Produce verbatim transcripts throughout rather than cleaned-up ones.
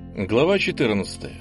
Глава четырнадцатая.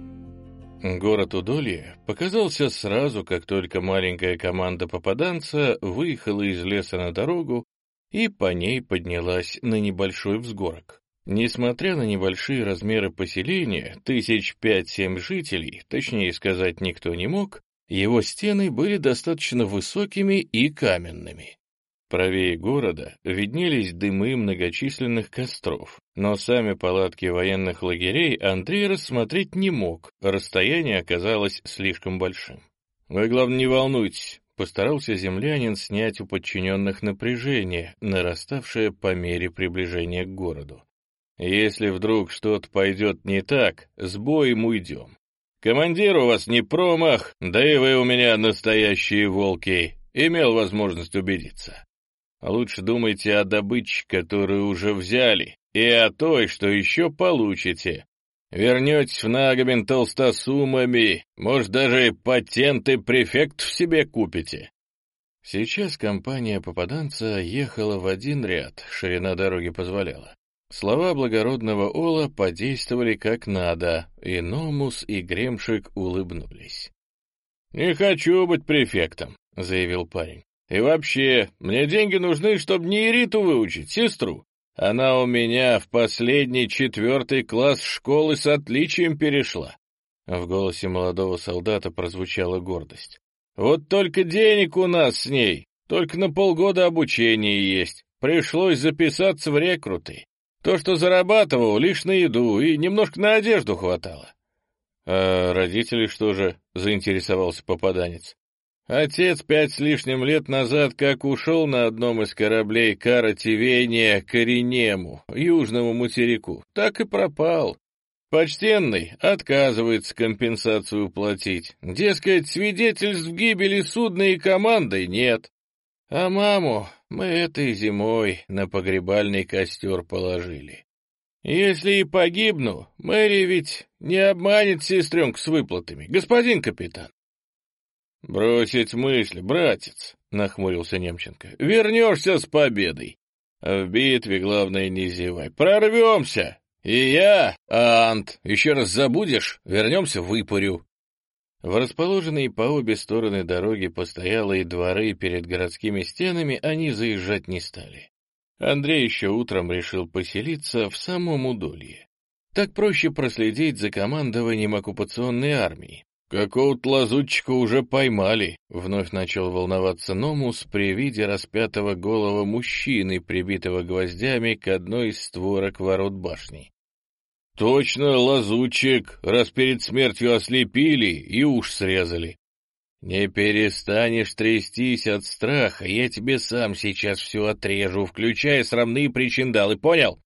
Город Удолье показался сразу, как только маленькая команда попаданца выехала из леса на дорогу и по ней поднялась на небольшой взгорок. Несмотря на небольшие размеры поселения, тысяч пять-семь жителей, точнее сказать никто не мог, его стены были достаточно высокими и каменными. Правее города виднелись дымы многочисленных костров, но сами палатки военных лагерей Андрей рассмотреть не мог, расстояние оказалось слишком большим. «Вы, главное, не волнуйтесь», — постарался землянин снять у подчиненных напряжение, нараставшее по мере приближения к городу. «Если вдруг что-то пойдет не так, с боем уйдем. Командир у вас не промах, да и вы у меня настоящие волки, имел возможность убедиться. А лучше думайте о добыче, которую уже взяли, и о той, что еще получите. Вернетесь в Нагобин толстосумами, может, даже патенты префектов себе купите». Сейчас компания попаданца ехала в один ряд, ширина дороги позволяла. Слова благородного Ола подействовали как надо, и Номус и Гремшик улыбнулись. «Не хочу быть префектом», — заявил парень. «И вообще, мне деньги нужны, чтобы Нейриту выучить, сестру. Она у меня в последний четвертый класс школы с отличием перешла». В голосе молодого солдата прозвучала гордость. «Вот только денег у нас с ней, только на полгода обучения есть. Пришлось записаться в рекруты. То, что зарабатывал, лишь на еду, и немножко на одежду хватало». «А родители что же?» — заинтересовался попаданец. «Отец пять с лишним лет назад как ушел на одном из кораблей Кара Тивения к Иринему, южному материку, так и пропал. Почтенный отказывается компенсацию платить. Дескать, свидетельств гибели судна и команды нет. А маму мы этой зимой на погребальный костер положили. Если и погибну, Мэри ведь не обманет сестренку с выплатами, господин капитан». «Бросить мысли, братец», — нахмурился Немченко. «Вернешься с победой. А в битве, главное, не зевай. Прорвемся. И я, Ант, еще раз забудешь, вернемся в Выпорю». В расположенные по обе стороны дороги постоялые дворы перед городскими стенами они заезжать не стали. Андрей еще утром решил поселиться в самом Удолье. Так проще проследить за командованием оккупационной армии. «Какого-то лазутчика уже поймали», — вновь начал волноваться Номус при виде распятого голого мужчины, прибитого гвоздями к одной из створок ворот башни. «Точно лазутчик, раз перед смертью ослепили и уж срезали. Не перестанешь трястись от страха, я тебе сам сейчас все отрежу, включая срамные причиндалы, понял?»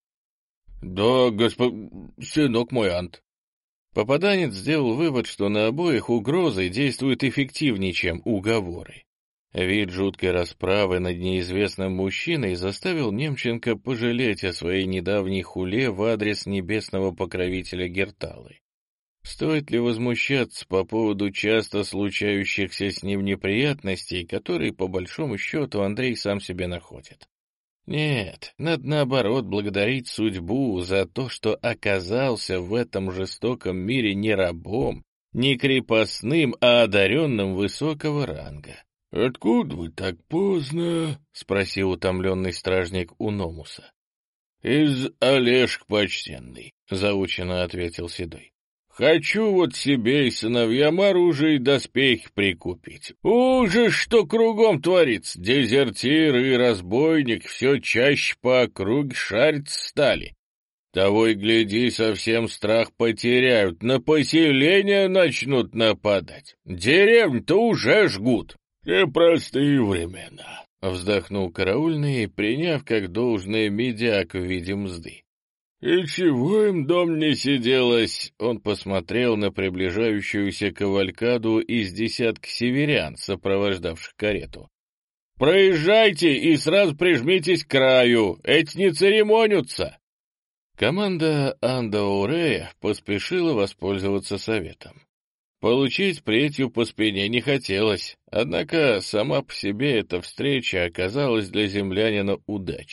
«Да, госпо... сынок мой Ант». Попаданец сделал вывод, что на обоих угрозы действуют эффективнее, чем уговоры. Вид жуткой расправы над неизвестным мужчиной заставил Немченко пожалеть о своей недавней хуле в адрес небесного покровителя Герталы. Стоит ли возмущаться по поводу часто случающихся с ним неприятностей, которые, по большому счету, Андрей сам себе находит? Нет, надо наоборот благодарить судьбу за то, что оказался в этом жестоком мире не рабом, не крепостным, а одаренным высокого ранга. «Откуда вы так поздно?» — спросил утомленный стражник у Номуса. «Из Олежк почтенный», — заучено ответил Седой. «Хочу вот себе и сыновьям оружие и доспехи прикупить. Ужас, что кругом творится! Дезертиры и разбойник все чаще по округе шариться стали. Того и гляди, совсем страх потеряют, на поселение начнут нападать. Деревню-то уже жгут. Непростые времена», — вздохнул караульный, приняв как должное медяк в виде мзды. «И чего им дом не сиделось?» Он посмотрел на приближающуюся кавалькаду из десятка северян, сопровождавших карету. «Проезжайте и сразу прижмитесь к краю, эти не церемонятся!» Команда Анда-Урея поспешила воспользоваться советом. Получить плетью по спине не хотелось, однако сама по себе эта встреча оказалась для землянина удачей.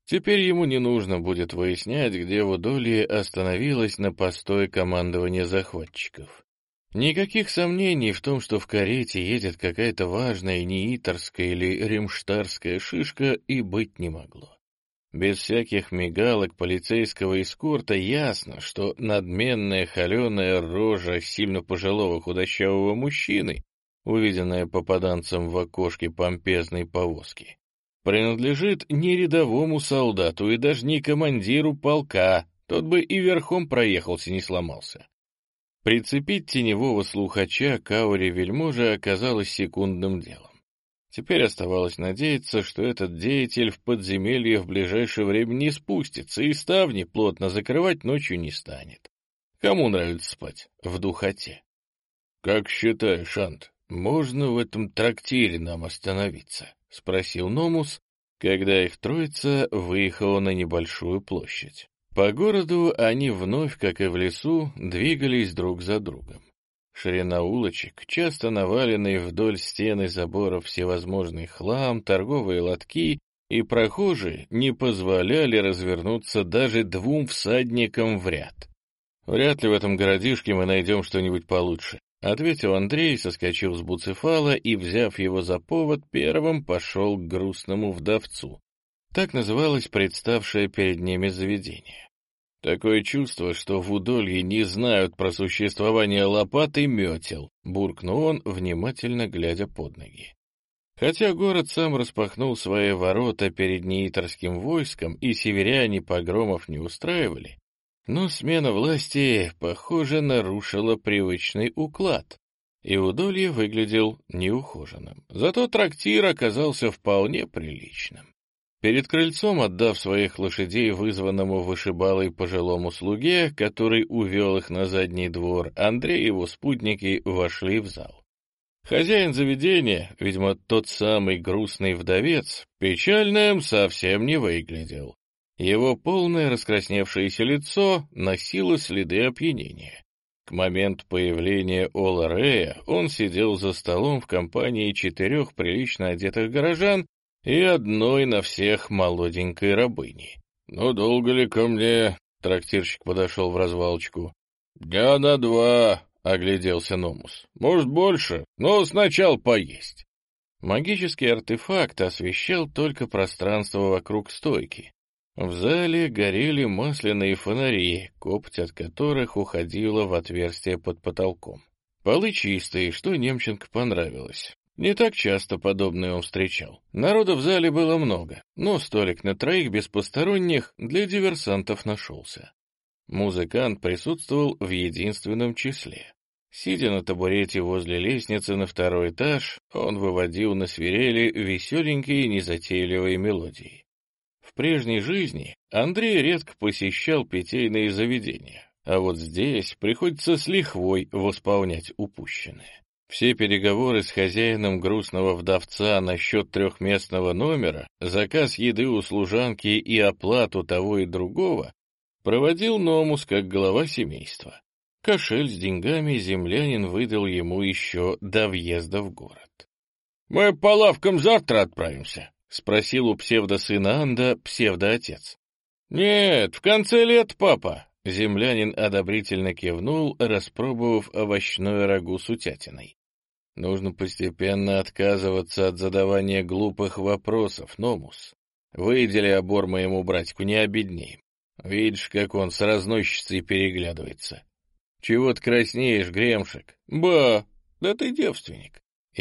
Теперь ему не нужно будет выяснять, где в Удолье остановилось на постой командования захватчиков. Никаких сомнений в том, что в карете едет какая-то важная неиторская или римштарская шишка, и быть не могло. Без всяких мигалок полицейского эскорта ясно, что надменная холеная рожа сильно пожилого худощавого мужчины, увиденная попаданцем в окошке помпезной повозки, принадлежит не рядовому солдату и даже не командиру полка, тот бы и верхом проехался, не сломался. Прицепить теневого слухача к ауре вельможи оказалось секундным делом. Теперь оставалось надеяться, что этот деятель в подземелье в ближайшее время не спустится и ставни плотно закрывать ночью не станет. Кому нравится спать в духоте? — Как считаешь, Ант, можно в этом трактире нам остановиться? — спросил Номус, когда их троица выехала на небольшую площадь. По городу они вновь, как и в лесу, двигались друг за другом. Ширина улочек, часто наваленные вдоль стен и заборов всевозможный хлам, торговые лотки и прохожие не позволяли развернуться даже двум всадникам в ряд. «Вряд ли в этом городишке мы найдем что-нибудь получше», — ответил Андрей, соскочил с буцефала и, взяв его за повод, первым пошел к грустному вдовцу. Так называлось представшее перед ними заведение. «Такое чувство, что в Удолье не знают про существование лопат и метел», — буркнул он, внимательно глядя под ноги. Хотя город сам распахнул свои ворота перед неиторским войском, и северяне погромов не устраивали, но смена власти, похоже, нарушила привычный уклад, и Удолье выглядел неухоженным. Зато трактир оказался вполне приличным. Перед крыльцом, отдав своих лошадей вызванному вышибалой пожилому слуге, который увел их на задний двор, Андрей и его спутники вошли в зал. Хозяин заведения, видимо, тот самый грустный вдовец, печальным совсем не выглядел. Его полное раскрасневшееся лицо носило следы опьянения. К моменту появления Ола Рея он сидел за столом в компании четырех прилично одетых горожан и одной на всех молоденькой рабыни. «Ну, долго ли ко мне?» — трактирщик подошел в развалочку. «Дня на два», — огляделся Номус. «Может, больше, но сначала поесть». Магический артефакт освещал только пространство вокруг стойки. В зале горели масляные фонари, копоть от которых уходила в отверстие под потолком. Полы чистые, что Немченко понравилось. Не так часто подобное он встречал. Народа в зале было много, но столик на троих без посторонних для диверсантов нашелся. Музыкант присутствовал в единственном числе. Сидя на табурете возле лестницы на второй этаж, он выводил на свирели веселенькие незатейливые мелодии. В прежней жизни Андрей редко посещал питейные заведения, а вот здесь приходится с лихвой восполнять упущенное. Все переговоры с хозяином грустного вдовца насчет трехместного номера, заказ еды у служанки и оплату того и другого проводил Номус как глава семейства. Кошель с деньгами землянин выдал ему еще до въезда в город. — Мы по лавкам завтра отправимся? — спросил у псевдосына Анда псевдоотец. — Нет, в конце лет, папа. Землянин одобрительно кивнул, распробовав овощное рагу с утятиной. Нужно постепенно отказываться от задавания глупых вопросов, Номус. Выдели обор моему братику, не обеднеем. Видишь, как он с разносчицей переглядывается. Чего ты краснеешь, Гремшик? Ба, да ты девственник.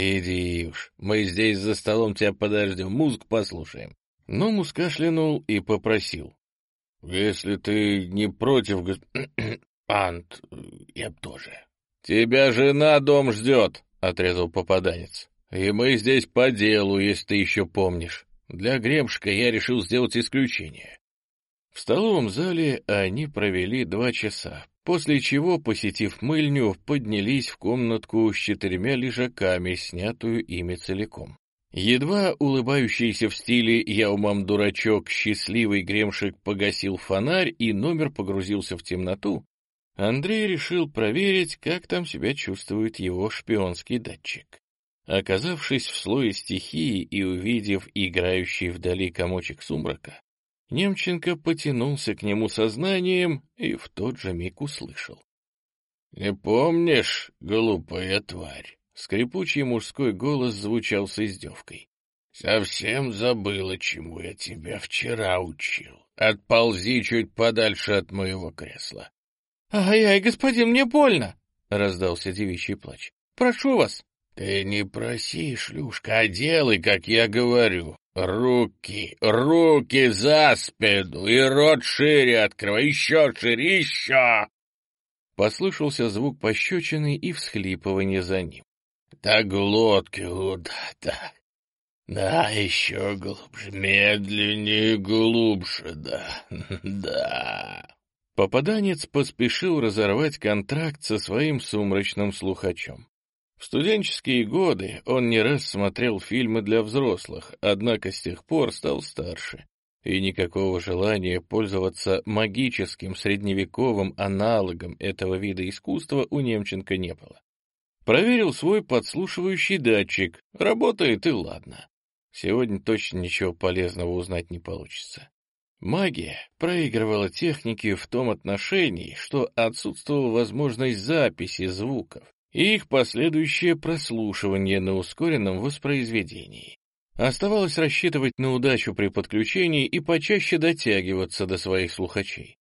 Иди уж, мы здесь за столом тебя подождем, музыку послушаем. Номус кашлянул и попросил. Если ты не против, гос... Ант, я б тоже. Тебя жена дом ждет. — отрезал попаданец. — И мы здесь по делу, если ты еще помнишь. Для Гремшика я решил сделать исключение. В столовом зале они провели два часа, после чего, посетив мыльню, поднялись в комнатку с четырьмя лежаками, снятую ими целиком. Едва улыбающийся в стиле «я умам дурачок» счастливый Гремшик погасил фонарь и номер погрузился в темноту, Андрей решил проверить, как там себя чувствует его шпионский датчик. Оказавшись в слое стихии и увидев играющий вдали комочек сумрака, Немченко потянулся к нему сознанием и в тот же миг услышал. «Не помнишь, глупая тварь?» Скрипучий мужской голос звучал с издевкой. «Совсем забыла, чему я тебя вчера учил. Отползи чуть подальше от моего кресла». «Ай-ай, господин, мне больно!» — раздался девичий плач. «Прошу вас!» «Ты не проси, шлюшка, а делай, как я говорю. Руки, руки за спину и рот шире открывай, еще шире, еще!» Послышался звук пощечины и всхлипывание за ним. «Да глотки куда-то. Да, еще глубже, медленнее, глубже, да, да». Попаданец поспешил разорвать контракт со своим сумрачным слухачом. В студенческие годы он не раз смотрел фильмы для взрослых, однако с тех пор стал старше, и никакого желания пользоваться магическим средневековым аналогом этого вида искусства у Немченко не было. Проверил свой подслушивающий датчик, работает и ладно. Сегодня точно ничего полезного узнать не получится. Магия проигрывала технике в том отношении, что отсутствовала возможность записи звуков и их последующее прослушивание на ускоренном воспроизведении. Оставалось рассчитывать на удачу при подключении и почаще дотягиваться до своих слухачей.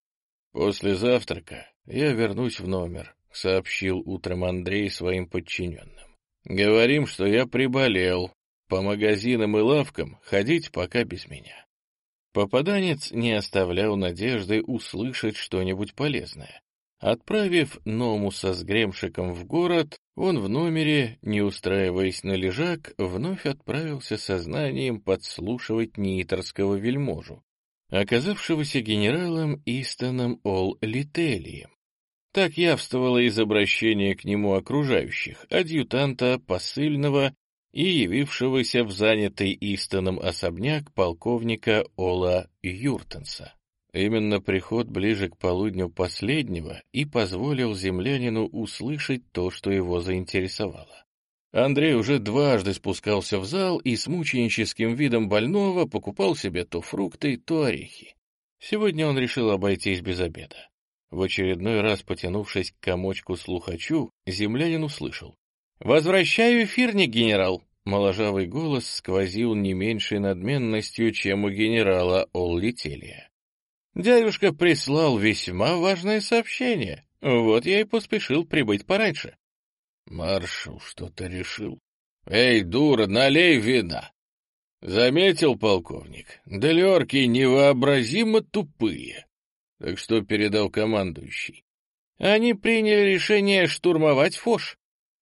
«После завтрака я вернусь в номер», — сообщил утром Андрей своим подчиненным. «Говорим, что я приболел. По магазинам и лавкам ходить пока без меня». Попаданец не оставлял надежды услышать что-нибудь полезное. Отправив Номуса с Гремшиком в город, он в номере, не устраиваясь на лежак, вновь отправился сознанием подслушивать нииторского вельможу, оказавшегося генералом Истоном Ол-Лителием. Так явствовало из обращения к нему окружающих, адъютанта, посыльного и явившегося в занятый Истоном особняк полковника Ола Юртенса. Именно приход ближе к полудню последнего и позволил землянину услышать то, что его заинтересовало. Андрей уже дважды спускался в зал и с мученическим видом больного покупал себе то фрукты, то орехи. Сегодня он решил обойтись без обеда. В очередной раз, потянувшись к комочку-слухачу, землянин услышал: «Возвращаю эфирник, генерал!» Моложавый голос сквозил не меньшей надменностью, чем у генерала Ол-Лителия. «Дядюшка прислал весьма важное сообщение. Вот я и поспешил прибыть пораньше». «Маршал что-то решил. Эй, дура, налей вина!» «Заметил, полковник, далерки невообразимо тупые». «Так что передал командующий?» «Они приняли решение штурмовать Фош».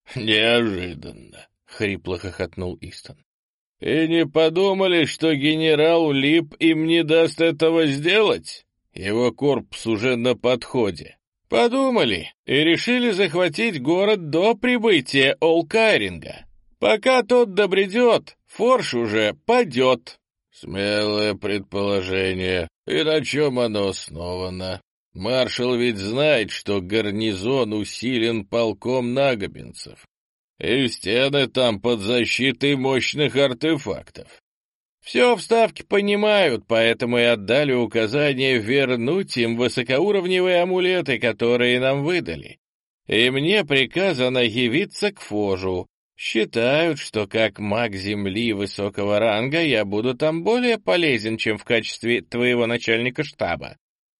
«Неожиданно», — хрипло хохотнул Истон. «И не подумали, что генерал Лип им не даст этого сделать? Его корпус уже на подходе». «Подумали и решили захватить город до прибытия Олкайринга. Пока тот добредет, Форш уже падет». «Смелое предположение. И на чем оно основано? Маршал ведь знает, что гарнизон усилен полком нагобинцев. И стены там под защитой мощных артефактов. Все в Ставке понимают, поэтому и отдали указание вернуть им высокоуровневые амулеты, которые нам выдали. И мне приказано явиться к Фожу. Считают, что как маг Земли высокого ранга я буду там более полезен, чем в качестве твоего начальника штаба».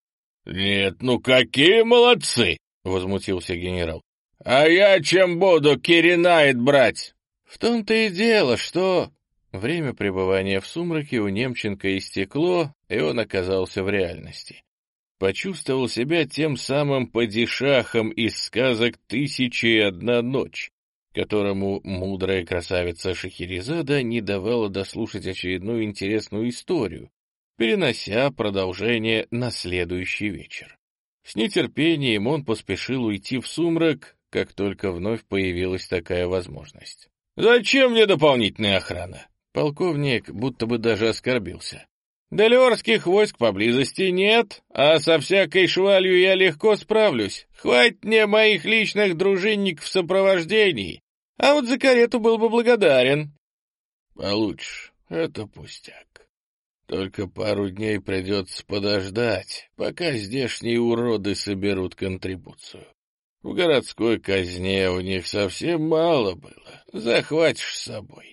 «Нет, ну какие молодцы!» — возмутился генерал. «А я чем буду Киринайт брать?» «В том-то и дело, что...» Время пребывания в сумраке у Немченко истекло, и он оказался в реальности. Почувствовал себя тем самым падишахом из сказок «Тысяча и одна ночь», которому мудрая красавица Шахерезада не давала дослушать очередную интересную историю, перенося продолжение на следующий вечер. С нетерпением он поспешил уйти в сумрак, как только вновь появилась такая возможность. «Зачем мне дополнительная охрана?» Полковник будто бы даже оскорбился. «Делиорских войск поблизости нет, а со всякой швалью я легко справлюсь. Хватит мне моих личных дружинников в сопровождении, а вот за карету был бы благодарен». «Получишь, это пустяк. только пару дней придется подождать, пока здешние уроды соберут контрибуцию. В городской казне у них совсем мало было, захватишь с собой.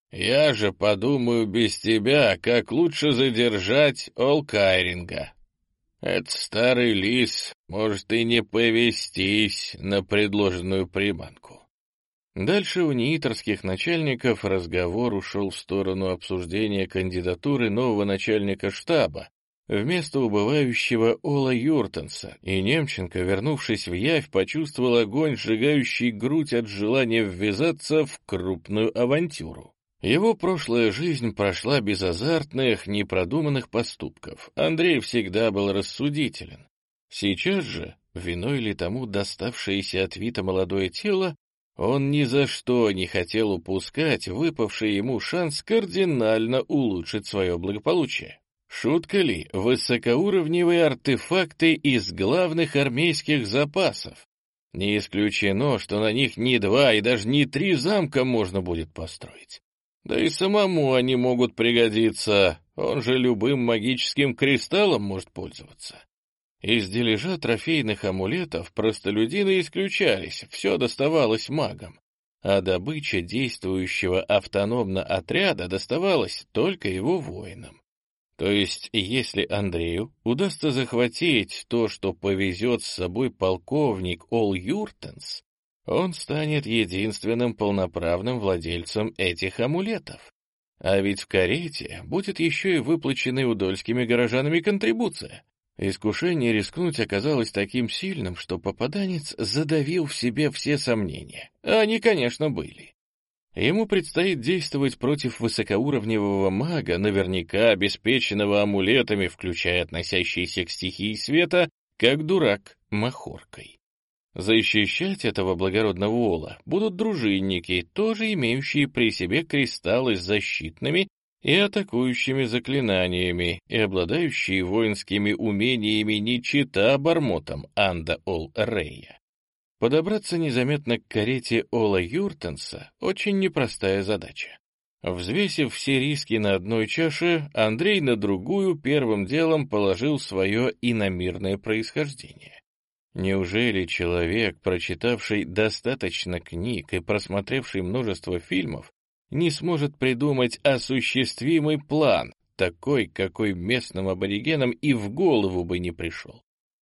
Я же подумаю без тебя, как лучше задержать Олкайринга. Этот старый лис может и не повестись на предложенную приманку». Дальше у неиторских начальников разговор ушел в сторону обсуждения кандидатуры нового начальника штаба вместо убывающего Ола Юртенса, и Немченко, вернувшись в Явь, почувствовал огонь, сжигающий грудь от желания ввязаться в крупную авантюру. Его прошлая жизнь прошла без азартных, непродуманных поступков. Андрей всегда был рассудителен. Сейчас же, виной ли тому доставшееся от Вита молодое тело, он ни за что не хотел упускать выпавший ему шанс кардинально улучшить свое благополучие. Шутка ли, высокоуровневые артефакты из главных армейских запасов? Не исключено, что на них не два и даже не три замка можно будет построить. Да и самому они могут пригодиться, он же любым магическим кристаллом может пользоваться. Из дележа трофейных амулетов простолюдины исключались, все доставалось магам, а добыча действующего автономно отряда доставалась только его воинам. То есть, если Андрею удастся захватить то, что повезет с собой полковник Ол Юртенс, он станет единственным полноправным владельцем этих амулетов. А ведь в карете будет еще и выплаченная удольскими горожанами контрибуция. Искушение рискнуть оказалось таким сильным, что попаданец задавил в себе все сомнения. А они, конечно, были. Ему предстоит действовать против высокоуровневого мага, наверняка обеспеченного амулетами, включая относящиеся к стихии света, как дурак махоркой. Защищать этого благородного Ола будут дружинники, тоже имеющие при себе кристаллы с защитными и атакующими заклинаниями, и обладающие воинскими умениями не чита обормотам Анда Ол Рея. Подобраться незаметно к карете Ола Юртенса — очень непростая задача. Взвесив все риски на одной чаше, Андрей на другую первым делом положил свое иномирное происхождение. Неужели человек, прочитавший достаточно книг и просмотревший множество фильмов, не сможет придумать осуществимый план, такой, какой местным аборигенам и в голову бы не пришел?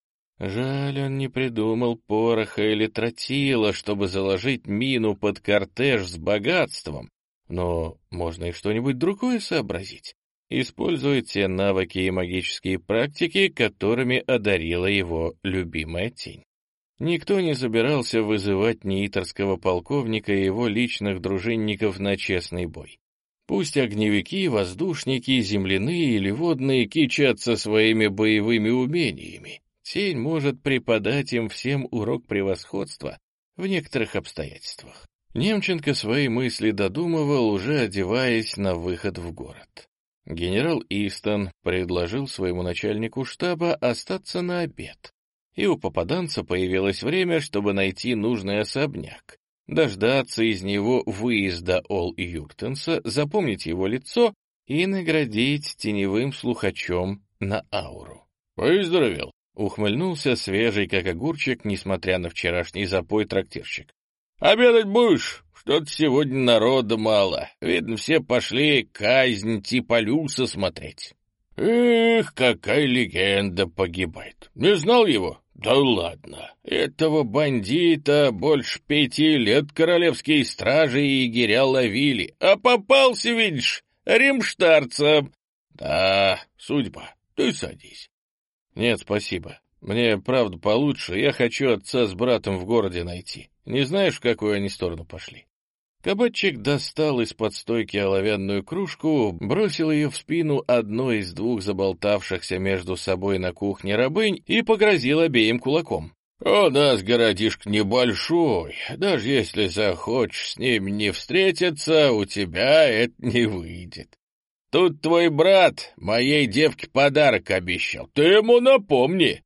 Жаль, он не придумал пороха или тротила, чтобы заложить мину под кортеж с богатством, но можно и что-нибудь другое сообразить, используя те навыки и магические практики, которыми одарила его любимая тень. Никто не собирался вызывать неиторского полковника и его личных дружинников на честный бой. Пусть огневики, воздушники, земляные или водные кичатся своими боевыми умениями. Тень может преподать им всем урок превосходства в некоторых обстоятельствах. Немченко свои мысли додумывал, уже одеваясь на выход в город. Генерал Истон предложил своему начальнику штаба остаться на обед, и у попаданца появилось время, чтобы найти нужный особняк, дождаться из него выезда Ол Юртенса, запомнить его лицо и наградить теневым слухачом на ауру. «Выздоровел!» — ухмыльнулся свежий, как огурчик, несмотря на вчерашний запой, трактирщик. «Обедать будешь? Что-то сегодня народа мало. Видно, все пошли казнь типа Люса смотреть». «Эх, какая легенда погибает! Не знал его? Да ладно! Этого бандита больше пяти лет королевские стражи и егеря ловили, а попался, видишь, римштарцем. Да, судьба, ты садись». «Нет, спасибо. Мне, правда, получше. Я хочу отца с братом в городе найти. Не знаешь, в какую они сторону пошли?» Кабачик достал из-под стойки оловянную кружку, бросил ее в спину одной из двух заболтавшихся между собой на кухне рабынь и погрозил обеим кулаком. «У нас городишко небольшой. Даже если захочешь с ними не встретиться, у тебя это не выйдет. Тут твой брат моей девке подарок обещал. Ты ему напомни».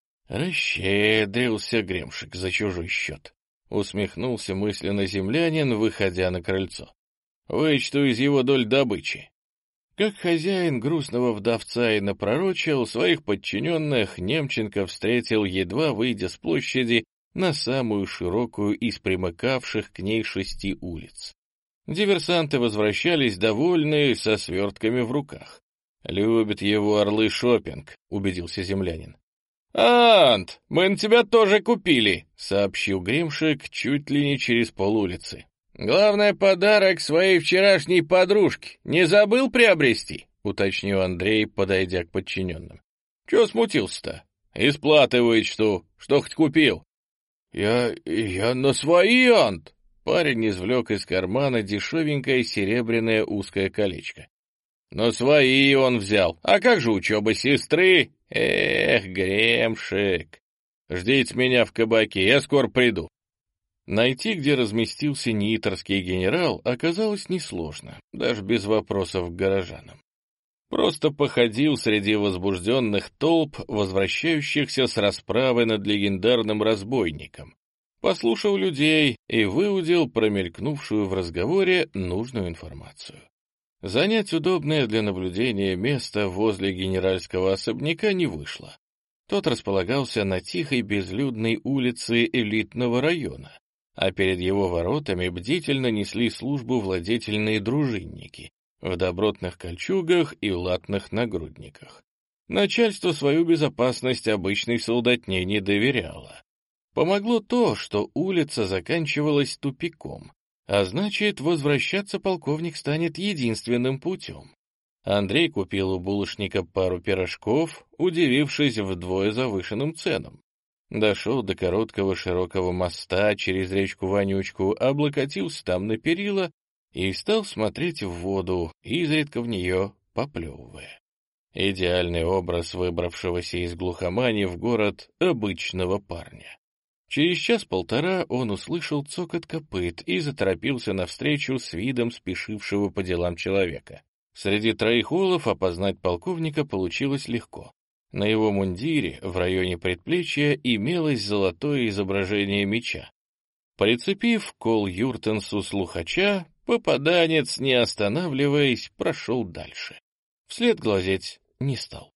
Расщедрился Гремшик за чужой счет. Усмехнулся мысленно землянин, выходя на крыльцо. «Вычту из его доль добычи». Как хозяин грустного вдовца и напророчил, своих подчиненных Немченко встретил, едва выйдя с площади на самую широкую из примыкавших к ней шести улиц. Диверсанты возвращались довольные, со свертками в руках. «Любят его орлы шопинг», — убедился землянин. «Ант, мы на тебя тоже купили», — сообщил Гримшик чуть ли не через полулицы. «Главное, подарок своей вчерашней подружке не забыл приобрести?» — уточнил Андрей, подойдя к подчиненным. «Чего смутился-то? Из платы вычту. Что хоть купил?» «Я... я на свои, Ант!» Парень извлек из кармана дешевенькое серебряное узкое колечко. «На свои он взял. А как же учеба сестры? Эх, Гремшик! Ждите меня в кабаке, я скоро приду». Найти, где разместился нииторский генерал, оказалось несложно, даже без вопросов к горожанам. Просто походил среди возбужденных толп, возвращающихся с расправы над легендарным разбойником, послушал людей и выудил промелькнувшую в разговоре нужную информацию. Занять удобное для наблюдения место возле генеральского особняка не вышло. Тот располагался на тихой безлюдной улице элитного района, а перед его воротами бдительно несли службу владетельные дружинники в добротных кольчугах и латных нагрудниках. Начальство свою безопасность обычной солдатне не доверяло. Помогло то, что улица заканчивалась тупиком, а значит, возвращаться полковник станет единственным путем. Андрей купил у булочника пару пирожков, удивившись вдвое завышенным ценам. Дошел до короткого широкого моста через речку Вонючку, облокотился там на перила и стал смотреть в воду, изредка в нее поплевывая. Идеальный образ выбравшегося из глухомани в город обычного парня. Через час-полтора он услышал цокот копыт и заторопился навстречу с видом спешившего по делам человека. Среди троих олов опознать полковника получилось легко. На его мундире в районе предплечья имелось золотое изображение меча. Прицепив кол Юртенсу слухача, попаданец, не останавливаясь, прошел дальше. Вслед глазеть не стал.